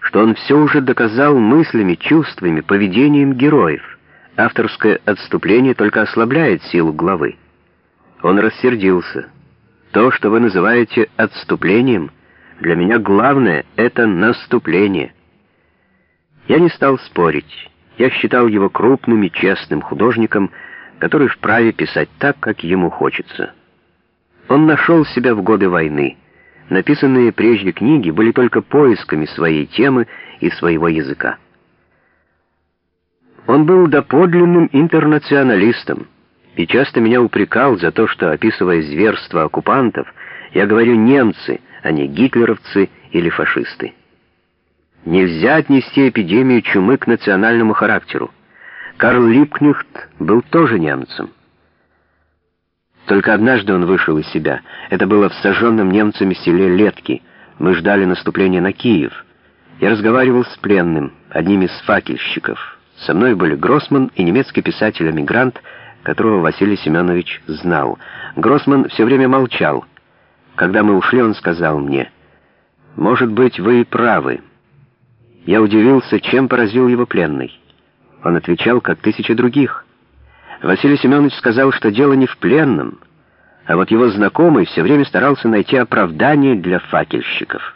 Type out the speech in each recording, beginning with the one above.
что он все уже доказал мыслями, чувствами, поведением героев. Авторское отступление только ослабляет силу главы. Он рассердился. То, что вы называете отступлением, для меня главное — это наступление. Я не стал спорить. Я считал его крупным и честным художником, который вправе писать так, как ему хочется. Он нашел себя в годы войны. Написанные прежде книги были только поисками своей темы и своего языка. Он был доподлинным интернационалистом и часто меня упрекал за то, что, описывая зверства оккупантов, я говорю «немцы», а не «гитлеровцы» или «фашисты». Нельзя отнести эпидемию чумы к национальному характеру. Карл Липкнехт был тоже немцем. Только однажды он вышел из себя. Это было в сожженном немцами селе Летки. Мы ждали наступления на Киев. Я разговаривал с пленным, одним из факельщиков. Со мной были Гроссман и немецкий писатель-эмигрант, которого Василий Семенович знал. Гроссман все время молчал. Когда мы ушли, он сказал мне: «Может быть, вы и правы». Я удивился, чем поразил его пленный. Он отвечал, как тысячи других. Василий Семенович сказал, что дело не в пленном, а вот его знакомый все время старался найти оправдание для факельщиков.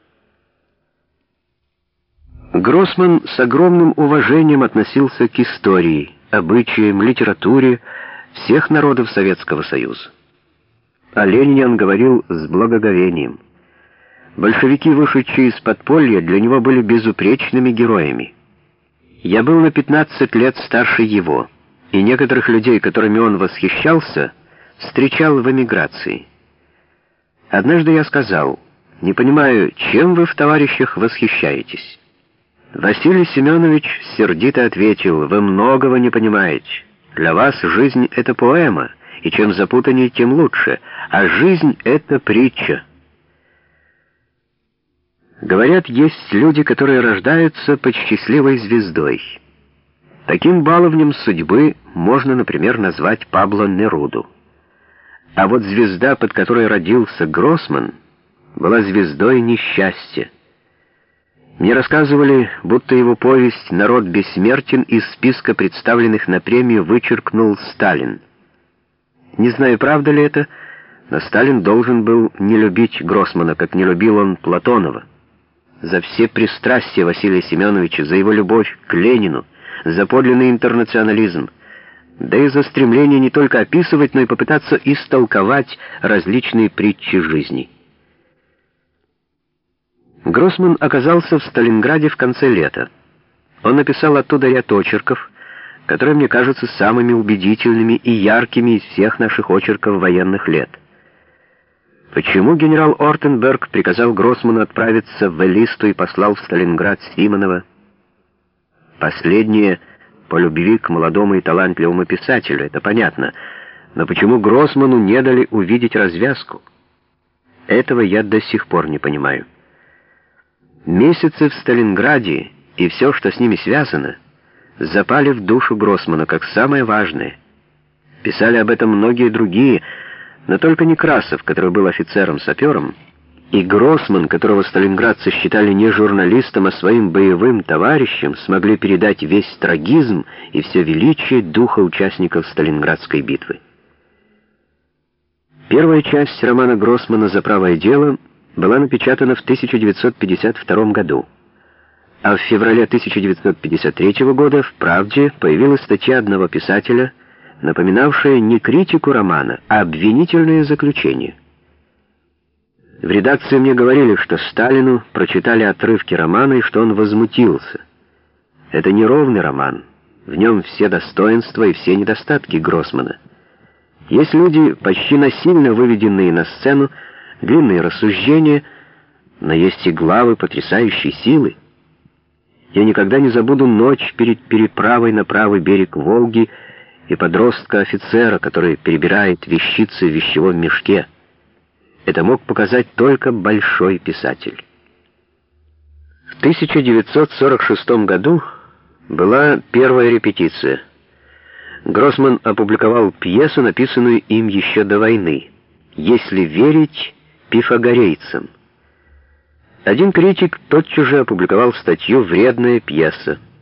Гроссман с огромным уважением относился к истории, обычаям, литературе всех народов Советского Союза. О Ленине он говорил с благоговением. Большевики, вышедшие из подполья, для него были безупречными героями. Я был на 15 лет старше его, и некоторых людей, которыми он восхищался, встречал в эмиграции. Однажды я сказал: «Не понимаю, чем вы в товарищах восхищаетесь?» Василий Семенович сердито ответил: «Вы многого не понимаете. Для вас жизнь — это поэма, и чем запутаннее, тем лучше, а жизнь — это притча». Говорят, есть люди, которые рождаются под счастливой звездой. Таким баловнем судьбы можно, например, назвать Пабло Неруду. А вот звезда, под которой родился Гроссман, была звездой несчастья. Мне рассказывали, будто его повесть «Народ бессмертен» из списка представленных на премию вычеркнул Сталин. Не знаю, правда ли это, но Сталин должен был не любить Гроссмана, как не любил он Платонова. За все пристрастия Василия Семеновича, за его любовь к Ленину, за подлинный интернационализм, да и за стремление не только описывать, но и попытаться истолковать различные притчи жизни. Гроссман оказался в Сталинграде в конце лета. Он написал оттуда ряд очерков, которые мне кажутся самыми убедительными и яркими из всех наших очерков военных лет. Почему генерал Ортенберг приказал Гроссману отправиться в Элисту и послал в Сталинград Симонова? Последнее по любви к молодому и талантливому писателю, это понятно. Но почему Гроссману не дали увидеть развязку? Этого я до сих пор не понимаю. Месяцы в Сталинграде и все, что с ними связано, запали в душу Гроссмана как самое важное. Писали об этом многие другие, но только Некрасов, который был офицером-сапером, и Гроссман, которого сталинградцы считали не журналистом, а своим боевым товарищем, смогли передать весь трагизм и все величие духа участников Сталинградской битвы. Первая часть романа Гроссмана «За правое дело» была напечатана в 1952 году, а в феврале 1953 года в «Правде» появилась статья одного писателя, напоминавшая не критику романа, а обвинительное заключение. В редакции мне говорили, что Сталину прочитали отрывки романа и что он возмутился. Это неровный роман, в нем все достоинства и все недостатки Гроссмана. Есть люди, почти насильно выведенные на сцену, длинные рассуждения, но есть и главы потрясающей силы. Я никогда не забуду ночь перед переправой на правый берег Волги и подростка-офицера, который перебирает вещицы в вещевом мешке. Это мог показать только большой писатель. В 1946 году была первая репетиция. Гроссман опубликовал пьесу, написанную им еще до войны, «Если верить пифагорейцам». Один критик тотчас же опубликовал статью «Вредная пьеса».